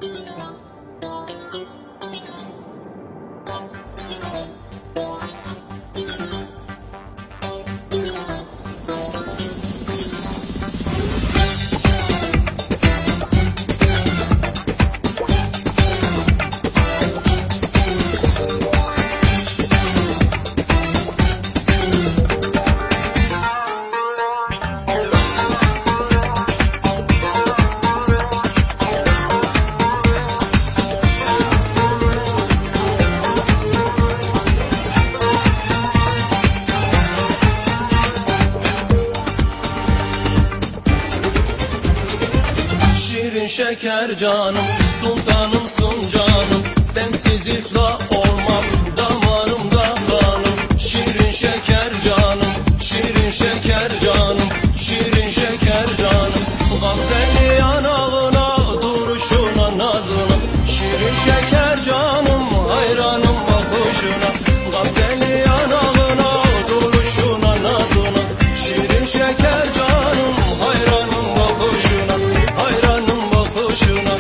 Şeker canım, sultanımsın canım, sensiz iflah olmam, damarımda kanım. Şirin şeker canım, şirin şeker canım, şirin şeker canım. Gamzeli yanağına, duruşuna, nazına, şirin şeker canım, hayranım bakışına. Gamzeli yanağına, duruşuna, nazına, şirin şeker canım, hayranım bakışına. Hayranım bakışına,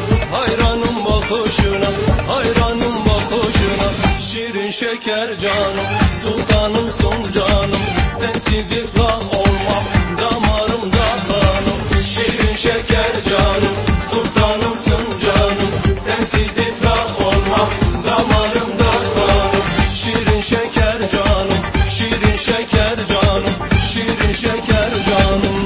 hayranım bakışına. Şirin şeker canım, sultanımsın canım, sensiz iflah olmam, damarımda kanım. Şirin şeker canım, sultanımsın canım, sensiz iflah olmam, damarımda kanım. Şirin şeker canım, şirin şeker canım, şirin şeker canım.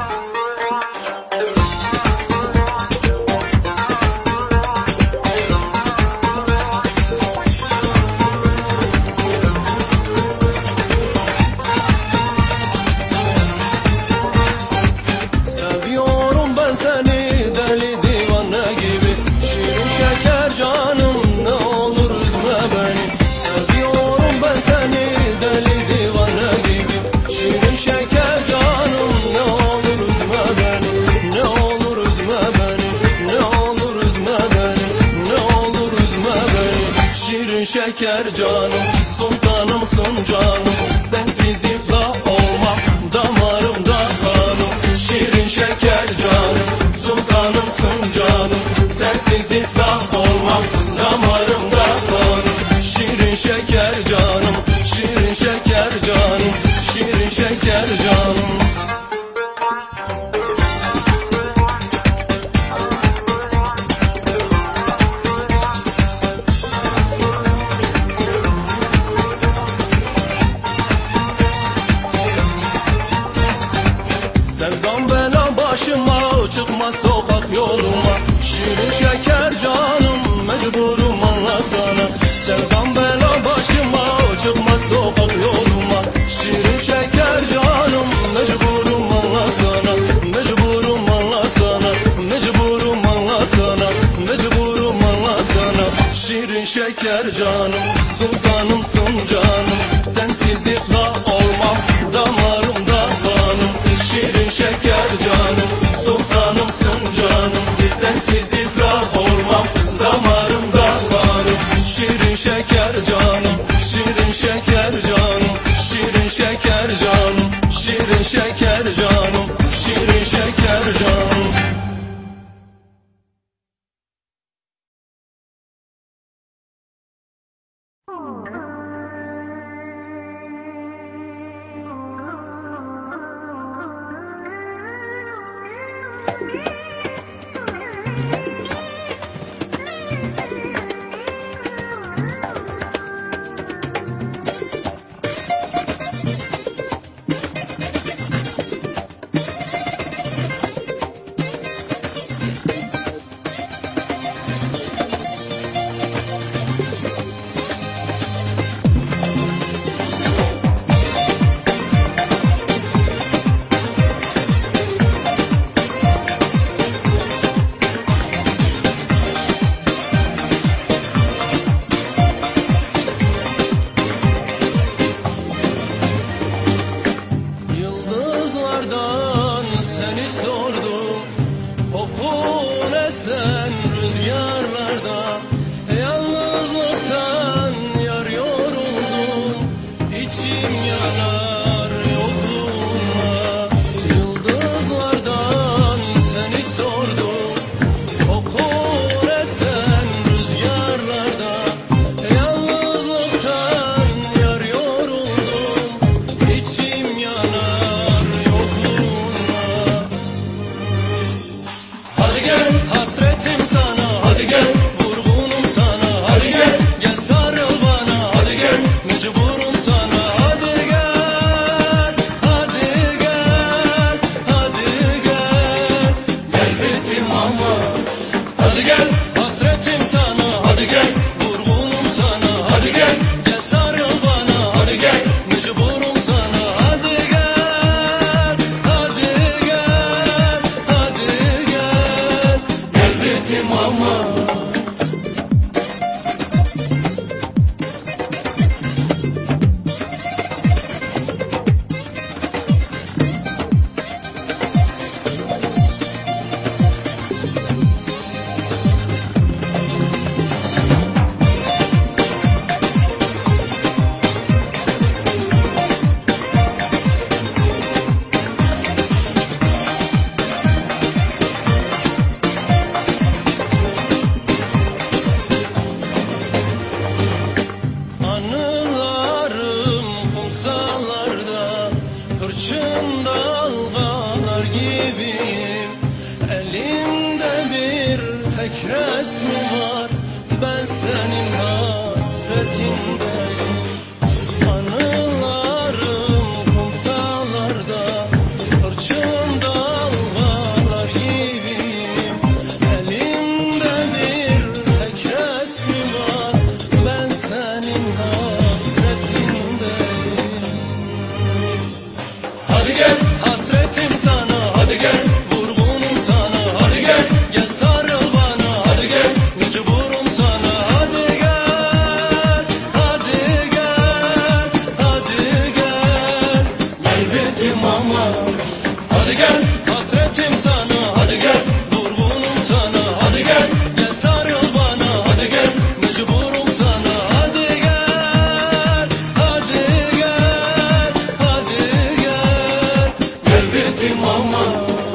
Seviyorum ben seni deli divane gibi, şirin şeker canım, ne olur üzme beni. Seviyorum ben seni deli divane gibi, şirin şeker canım, ne olur üzme beni. Ne olur üzme beni, ne olur üzme beni, ne olur üzme beni. Şirin şeker canım, sultanımsın canım, sensiz iflah olmam, damarımda kanım. Şirin şeker canım, sultanımsın canım, sensiz iflah olmam, damarımda kanım. Şirin şeker canım, şirin şeker canım, şirin şeker canım. Sevdam bela başıma, çıkmaz sokak yoluma, şirin şeker canım, mecburum anlasana. Sevdam bela başıma, çıkmaz sokak yoluma, şirin şeker canım, mecburum anlasana. Mecburum anlasana, mecburum anlasana, mecburum anlasana. Şirin şeker canım, sultanımsın canım, sensiz iflah olmam, damarımda kanım. Şirin şeker canım, sultanımsın canım, sensiz iflah olmam, damarımda kanım. Şirin şeker canım, şirin şeker canım, şirin şeker canım, şirin şeker canım, şirin şeker canım. Yıldızlardan seni sordum, okur esen mi var? Ben senin hasretindeyim. Anılarım kumsallarda, hırçın dalgalar gibiyim. Elimde bir tek resmin var. Ben senin hasretindeyim. Hadi gel hasretim sana, hadi gel vurgunum sana, hadi gel gel sarıl bana, hadi gel mecburum sana, hadi gel, hadi gel, hadi gel, gel bittim ama, hadi gel hasretim sana, hadi gel vurgunum sana, hadi gel gel sarıl bana, hadi gel mecburum sana, hadi gel, hadi gel, hadi gel, gel bittim ama.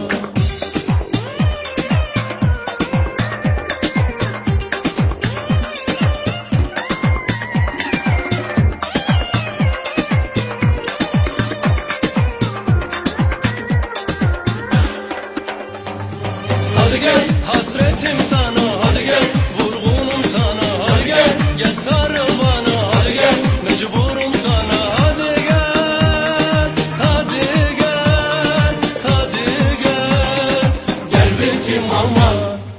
Hadi gel hasretim sana, hadi gel vurgunum sana, hadi gel gel sarıl bana, hadi gel mecburum sana, hadi gel, hadi gel, hadi gel, gel bittim ama.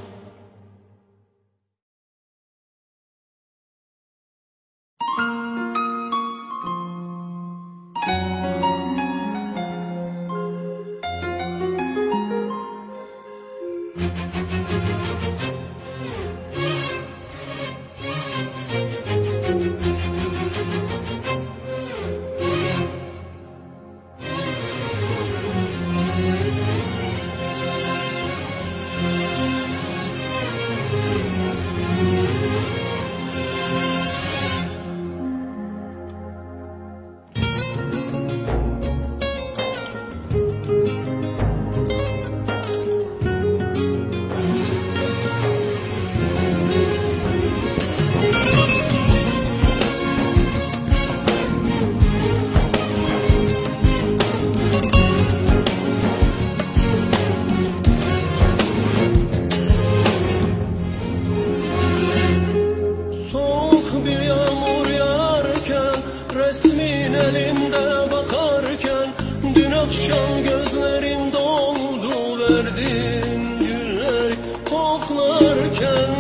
Soğuk bir yağmur yağarken, resmin elinde bakarken, dün akşam gözlerim doldu verdin günleri koklarken.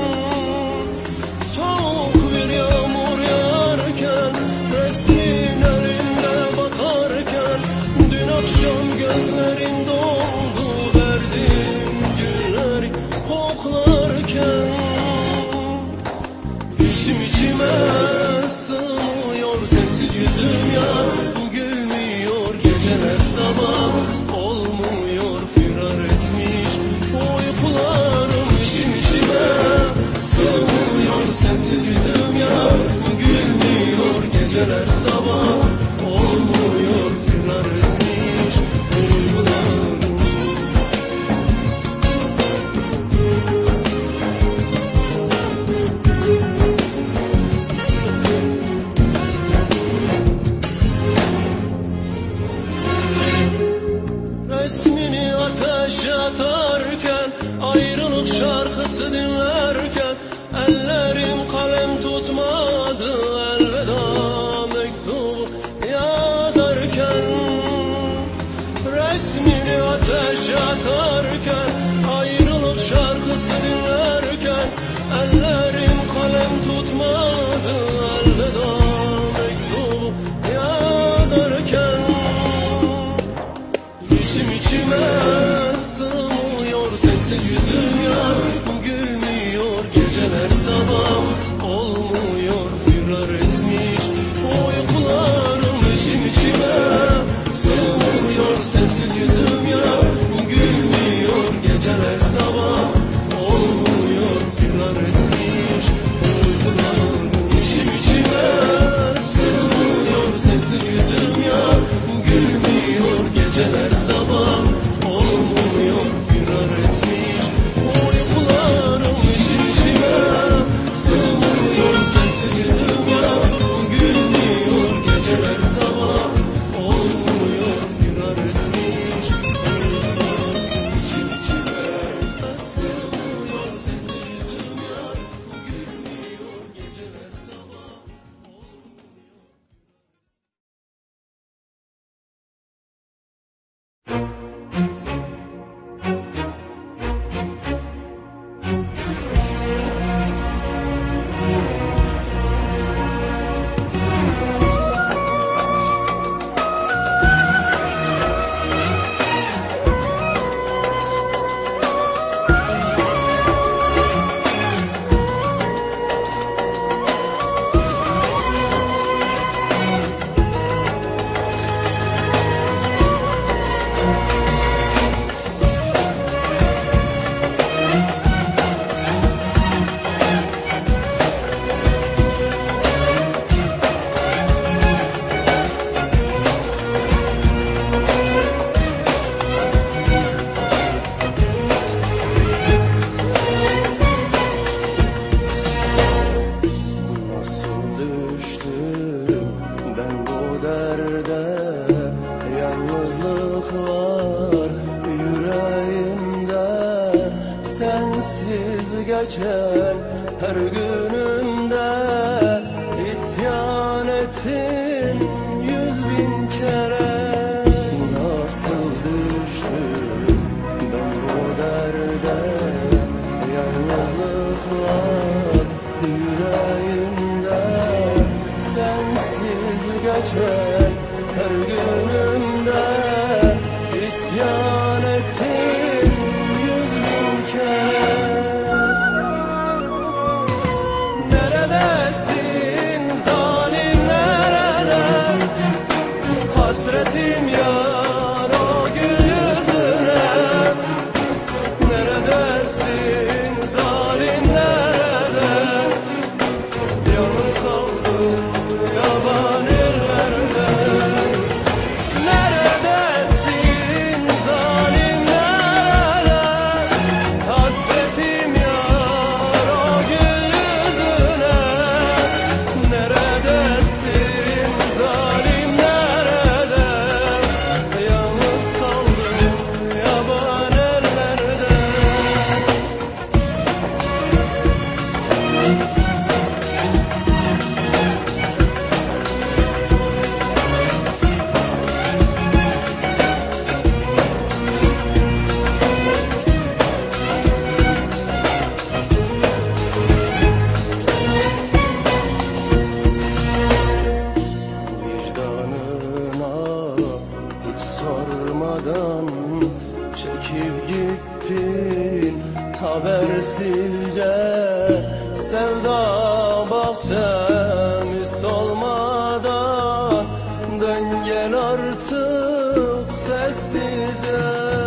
Soğuk bir yağmur yağarken, resmin elinde bakarken, dün akşam gözlerim doldu verdin günleri koklarken. İçim içime sığmıyor, sensiz yüzüm yar gülmüyor, geceler sabah olmuyor, firar etmiş uykularım. İçim içime sığmıyor, sensiz yüzüm yar gülmüyor, geceler sabah olmuyor, firar etmiş uykularım. Resmini ateşe atarken, ayrılık şarkısı dinlerken, ellerim kalem tutmadı, elveda mektubu yazarken. Resmini ateşe atarken, ayrılık şarkısı dinlerken, ellerim kalem tutmadı, elveda mektubu yazarken. İçim içime sığmıyor, sensiz yüzüm yar gülmüyor, geceler sabah olmuyor, firar etmiş uykularım. İçim içime sığmıyor, sensiz yüzüm yar gülmüyor, geceler sabah olmuyor, firar etmiş uykularım. İçim içime sığmıyor, sensiz yüzüm yar yalnızlık var yüreğimde. Sensiz geçen her günümde isyan ettim 100.000 kere. Nasıl düştüm ben bu derde, yalnızlık var yüreğimde. Sensiz geçen her günümde isyan ettim 100.000 kere. Neredesin zalim, nerede? Hasretim yar o gül yüzüne. Neredesin zalim, nerede? Yalnız kaldım yaban ellerde. Neredesin zalim, nerede? Hasretim yar o gül yüzüne. Neredesin zalim, nerede? Yalnız kaldım yaban ellerde. Vicdanına hiç sormadan çekip gittin habersizce. Sevda bahçemi solmadan dön gel artık sessizce.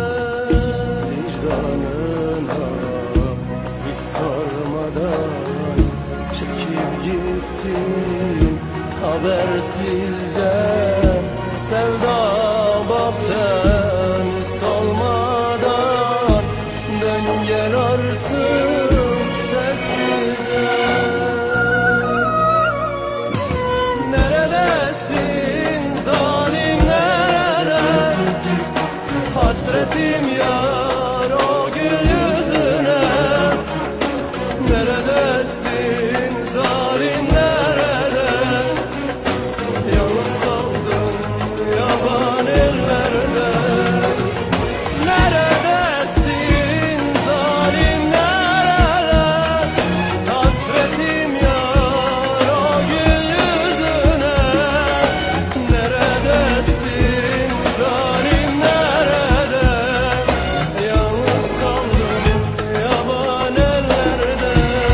Vicdanına hiç sormadan çekip gittin habersizce. Sevda bahçemi solmadan dön gel artık sessizce. Neredesin zalim, nerede? Hasretim yar o gül yüzüne. Neredesin zalim, nerede? Yalnız kaldım yaban ellerde. Neredesin zalim, nerede? Hasretim yar o gül yüzüne. Neredesin zalim, nerede? Yalnız kaldım yaban ellerde.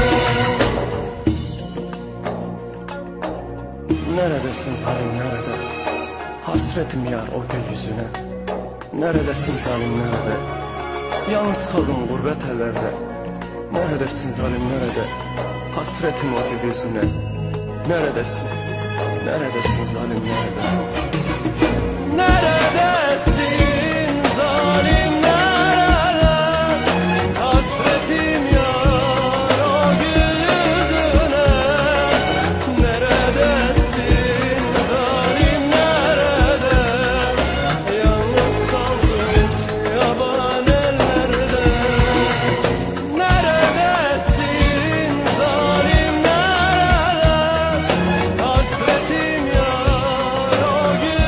Neredesin zalim, nerede? Hasretim yar o gül yüzüne. Neredesin zalim, nerede? Yalnız kaldım gurbet ellerde. Neredesin zalim, nerede? Hasretim o gül yüzüne. Neredesin? Neredesin zalim, nerede? Neredesin zalim, nerede? Hasretim yar o gül yüzüne. Neredesin zalim, nerede? Yalnız kaldım yaban ellerde. Neredesin zalim, nerede? Hasretim yar o gül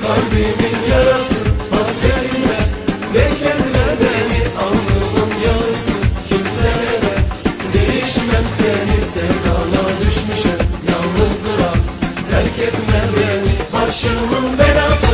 kalbimin yarası hasretine bekleme beni alnımın yarısı kimselere değişmem seni sevdana düşmüşüm yalnızlığa terk etme beni başımın belası.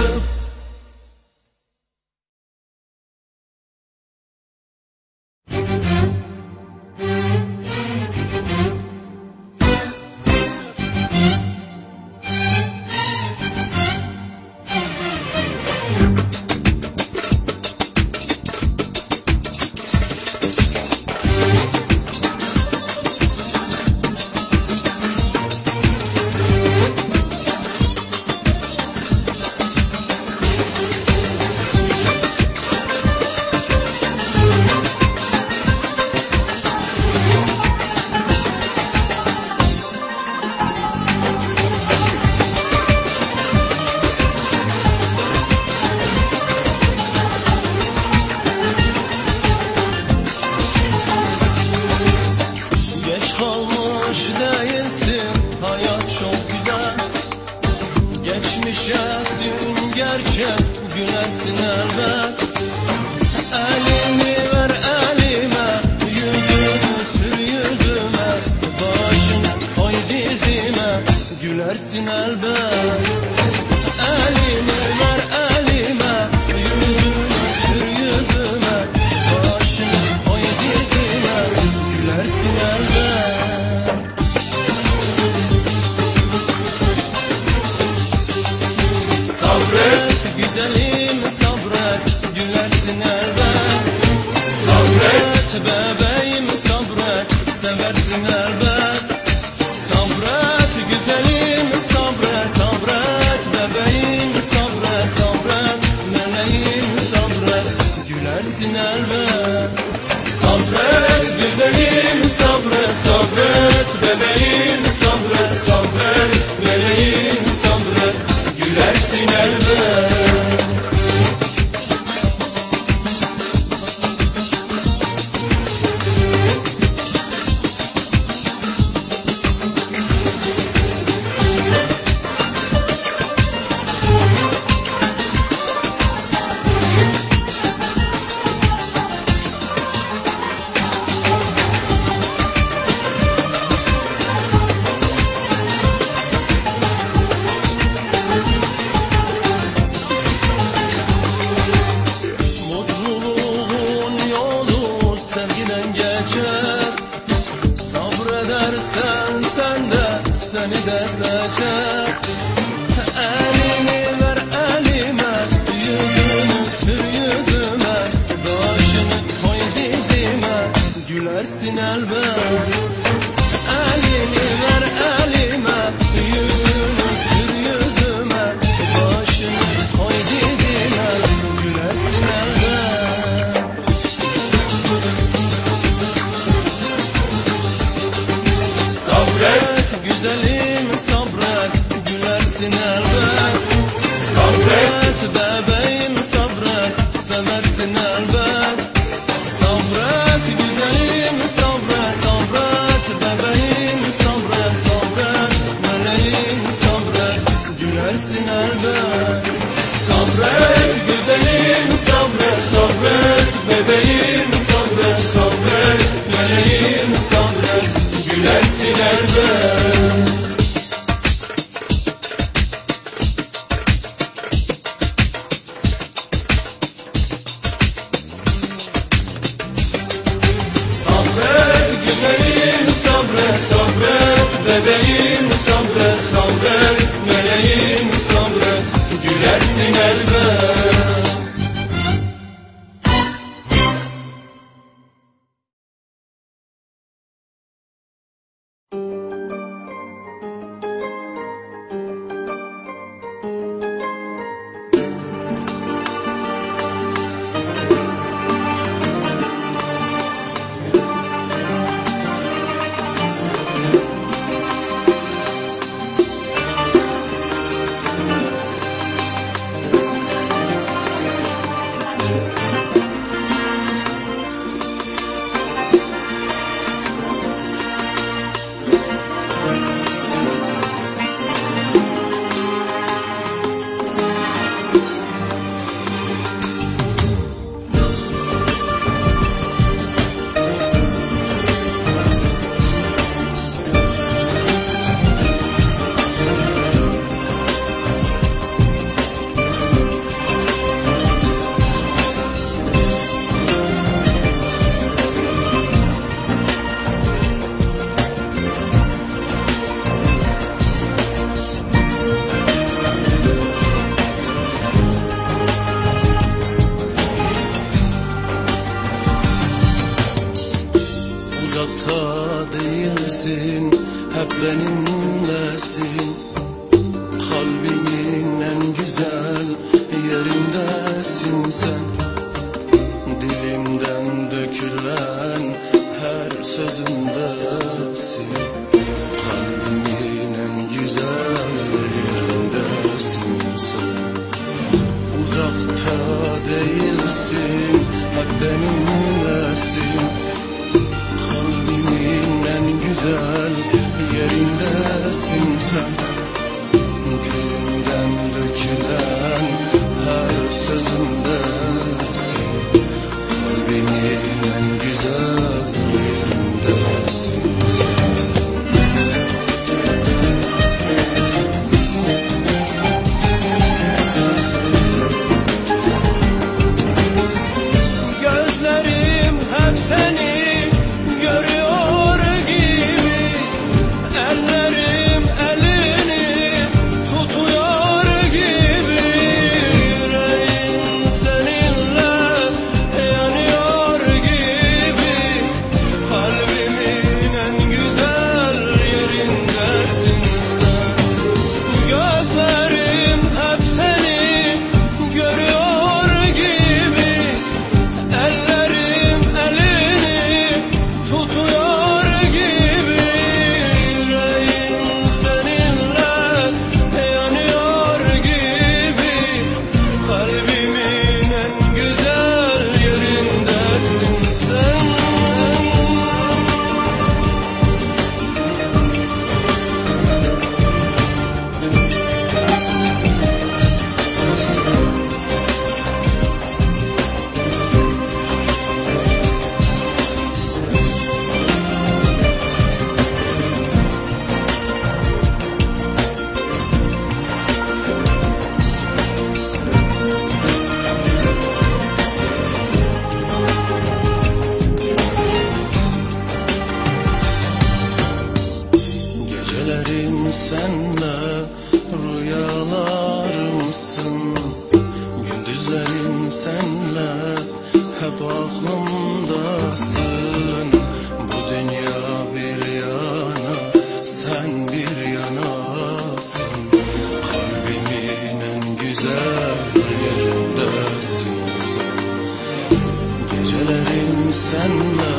Kalmış değilsin, hayat çok güzel. Geçmişesin gerçek, gülersin elbet. Elini ver elime, yüzünü sür yüzüme, başını koy dizime, gülersin elbet. Elini ver elime, yüzünü sür yüzüme, başını koy dizime, gülersin elbet. Sabret güzelim sabret, gülersin elbet. Sabret bebeğim sabret, seversin elbet. Sabret güzelim sabret, sabret bebeğim sabret, sabret meleğim sabret, gülersin elbet. Sabret güzelim sabret, sabret bebeğim sabret, sabret meleğim sabret, gülersin elbet. Sabredersen sen de seni de seçer. Elini ver elime, yüzünü sür yüzüme, başını koy dizime, gülersin elbet. Elini ver elime, yüzünü sür yüzüme, başını koy dizime, gülersin elbet. Sabret güzelim sabret, gülersin benimlesin. Kalbimin en güzel yerindesin sen. Dilimden dökülen her sözündesin. Kalbimin en güzel yerindesin sen. Uzakta değilsin, hep benimlesin. Kalbimin en güzel yerindesin sen. Dilimden dökülen her sözündesin. Kalbimin en güzel yerindesin sen. Gözlerim hep seni görüyor gibi, ellerim elini tutuyor gibi. Yüreğim seninle yanıyor gibi, kalbimin en güzel yerindesin sen. Gözlerim hep seni görüyor gibi, ellerim elini tutuyor gibi. Yüreğim seninle yanıyor gibi, kalbimin en güzel yerindesin sen. Gecelerim senle rüyalarımsın. Gündüzlerim senle hep aklımdasın. Bu dünya bir yana, sen bir yanasın. Kalbimin en güzel yerindesin sen. Gecelerim senle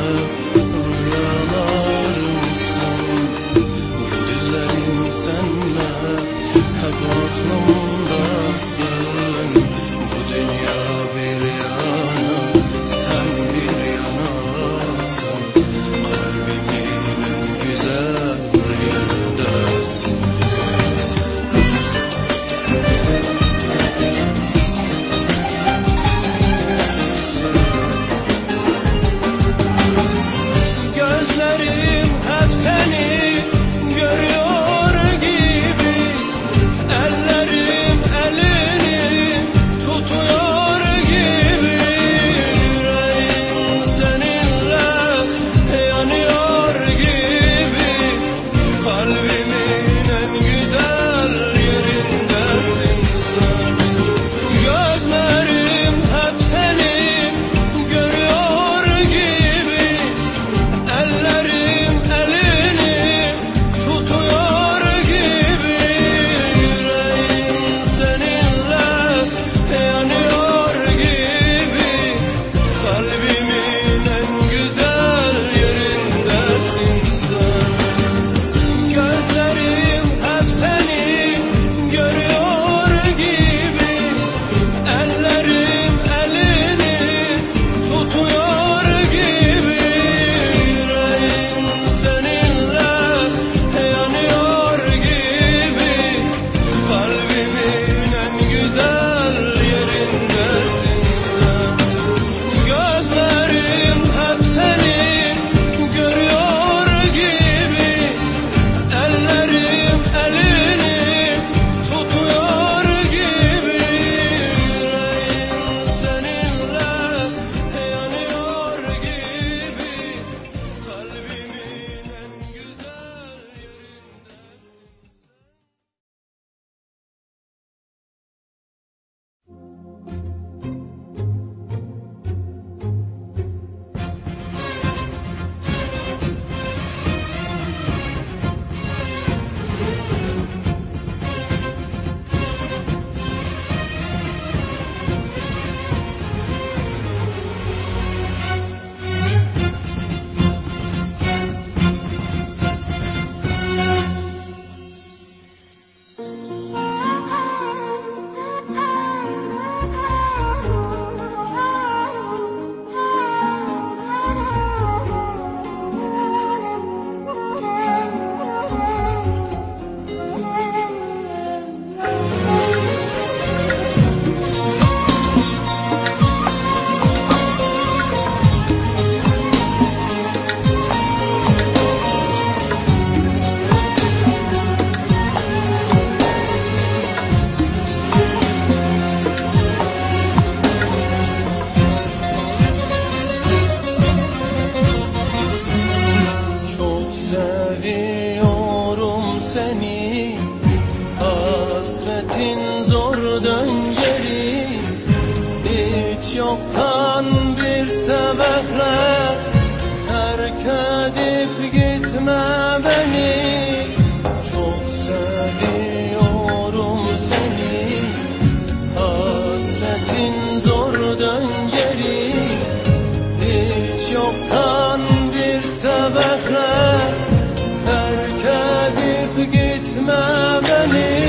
rüyalarımsın. Gündüzlerim senle hep aklımdasın. Bu dünya bir yana, sen bir yanasın. Kalbimin en güzel yerindesin sen. Gözlerim hep seni görüyor gibi, ellerim elini Hasretin zor döngeri, hiç yoktan bir sebeple terk edip gitme beni. Çok seviyorum seni, hasretin zor döngeri, hiç yoktan bir sebeple terk edip gitme beni.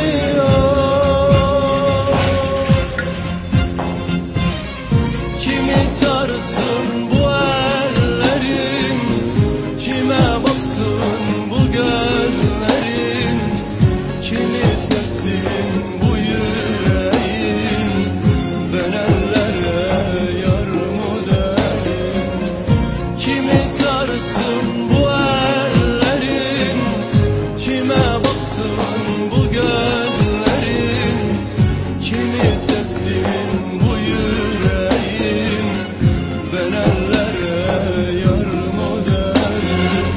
Kimi sarsın bu ellerin, kime baksın bu gözlerin, kimi sevsin bu yüreğin, ben ellere yar mı derim? Kimi sarsın bu ellerin, kime baksın bu gözlerin, kimi sevsin bu yüreğin, ben ellere yar mı derim?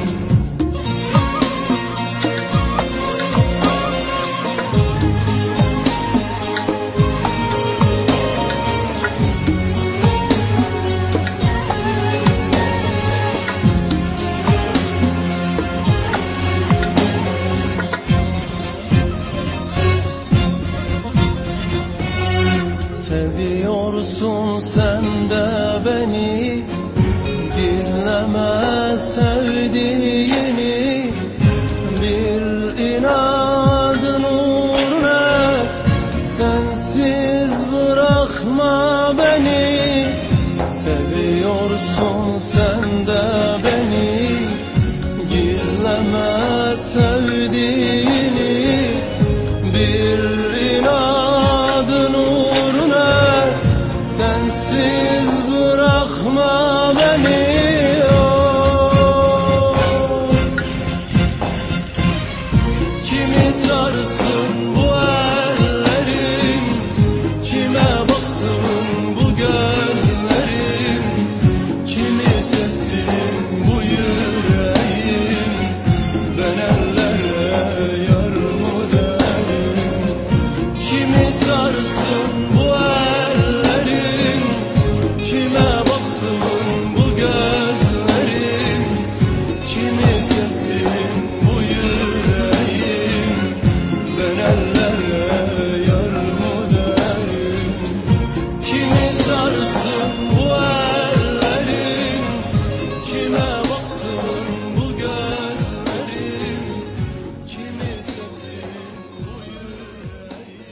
Seviyorsun sen de beni, gizleme sevdiğini, bir inadın uğruna sensiz bırakma beni. Seviyorsun sen de beni, gizleme sevdiğini, bir inadın uğruna sensiz bırakma beni. Kimi sarsın bu ellerin, kime baksın bu gözlerin, kimi sevsin bu yüreğin, ben ellere yar mı derim? Kimi sarsın bu ellerin, kime baksın bu gözlerin, kimi sevsin bu yüreğin, ben ellere yar mı derim? Kimi sarsın bu ellerin, kime baksın bu gözlerin, kimi sevsin bu yüreğin.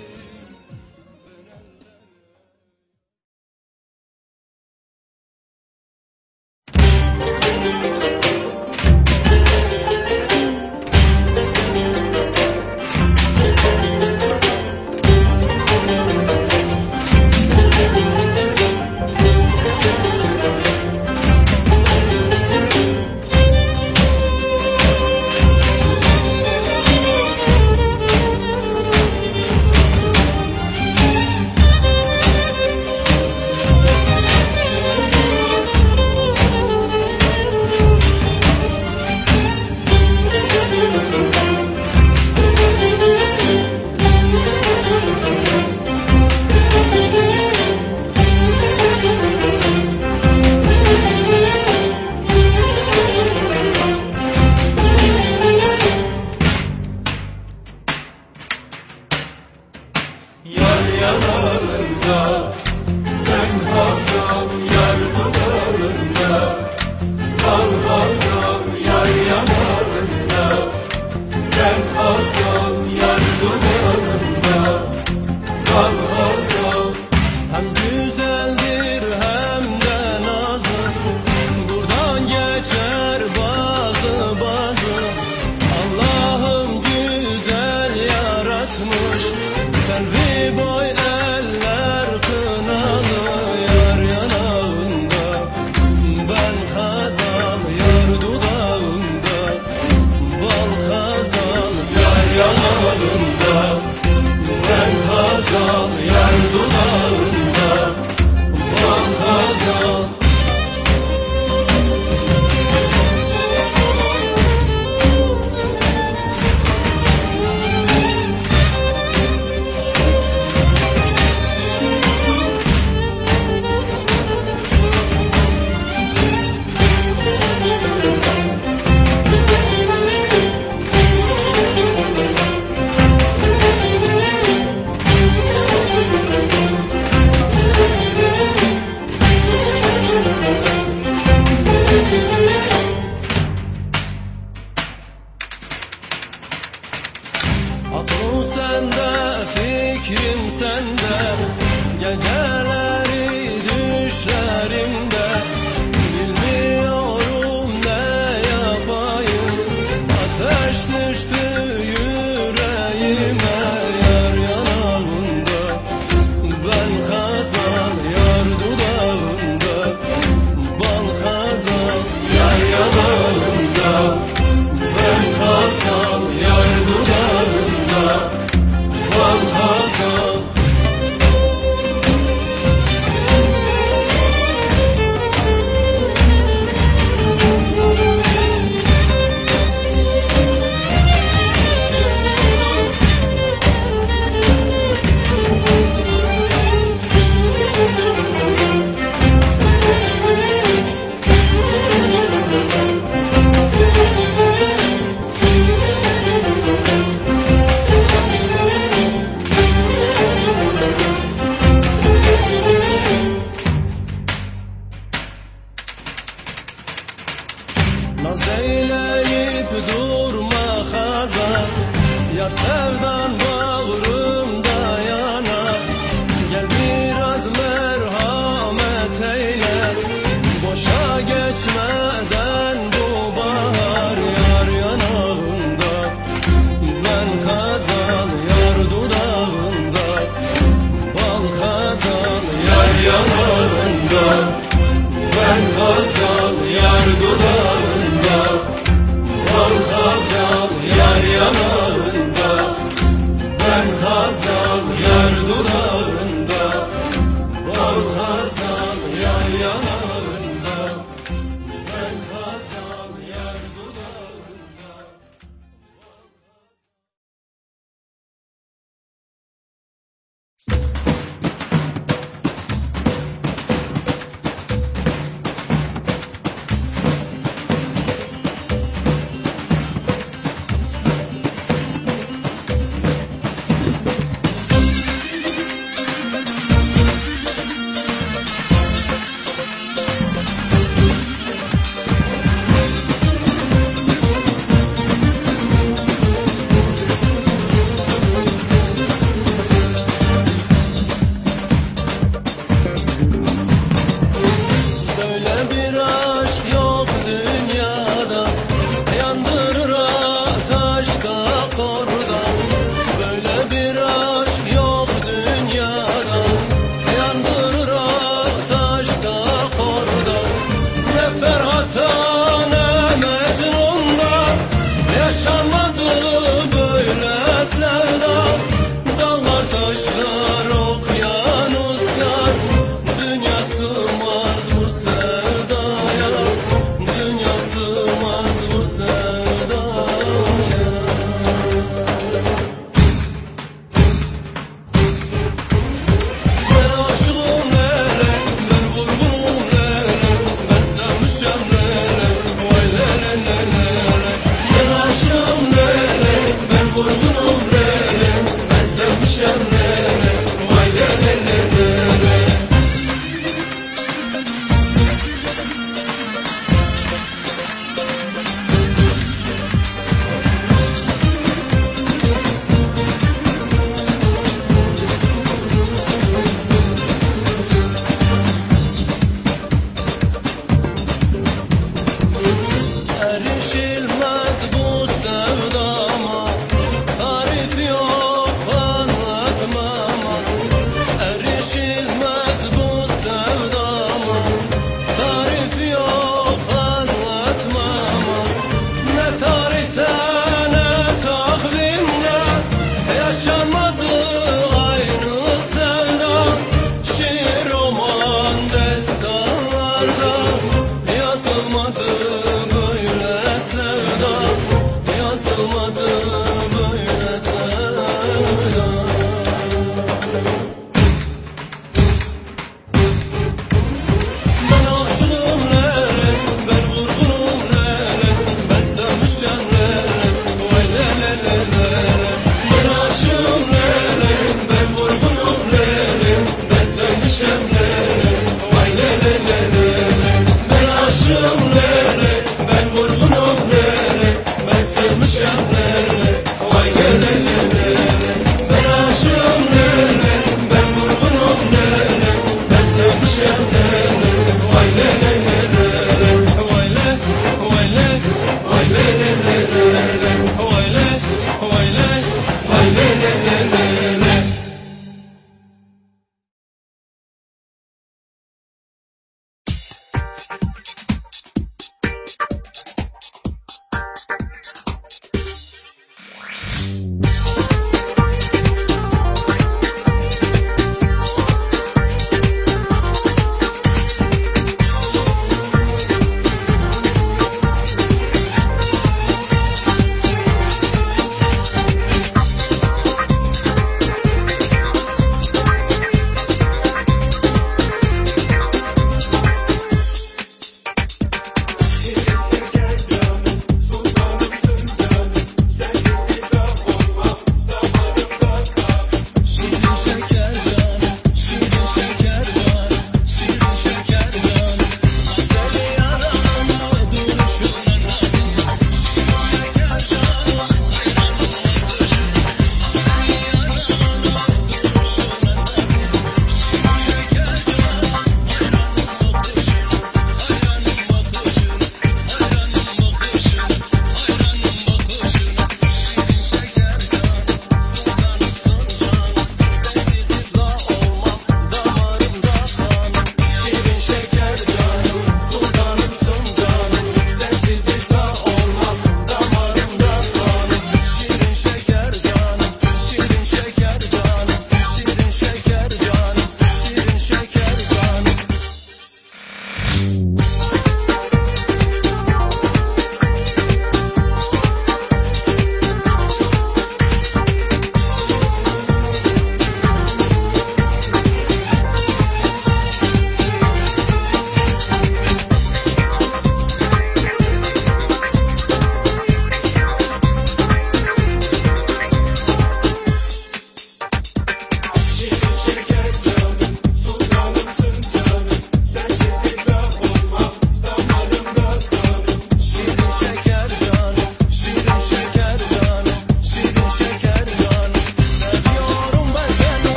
Yar yanarında, ben hazal yar dudağında, al hazal yar yanarında, ben hazal yar dudağında, al hazal. Hem güzeldir hem de nazlı, buradan geçer bazı bazı. Allah'ım güzel yaratmış, selvi boy eller kınalı, yar yanağında, ben hazal yar dudağında, bal hazal yar yanağında, ben hazal yar dudağında, bal hazal. bende, fikrim sende. Geceleri düşlerimde, bilmiyorum ne yapayım. Ateş düştü yüreğime, yar yanağında. Ben kazan yar dudağında, bal kazan yar yanağında. Ben kazan yar dudağında, bal kazan. Naz eyleyip durma hazan, yar sevdan bağrımda yanar. Gel biraz merhamet eyle, boşa geçmeden bu bahar yar yanağında. Ben kazan yar dudağında, bal kazan yar yanağında. Ben kazan yar dudağında, bal kazan yar yanağında. Ben kazan yar dudağında.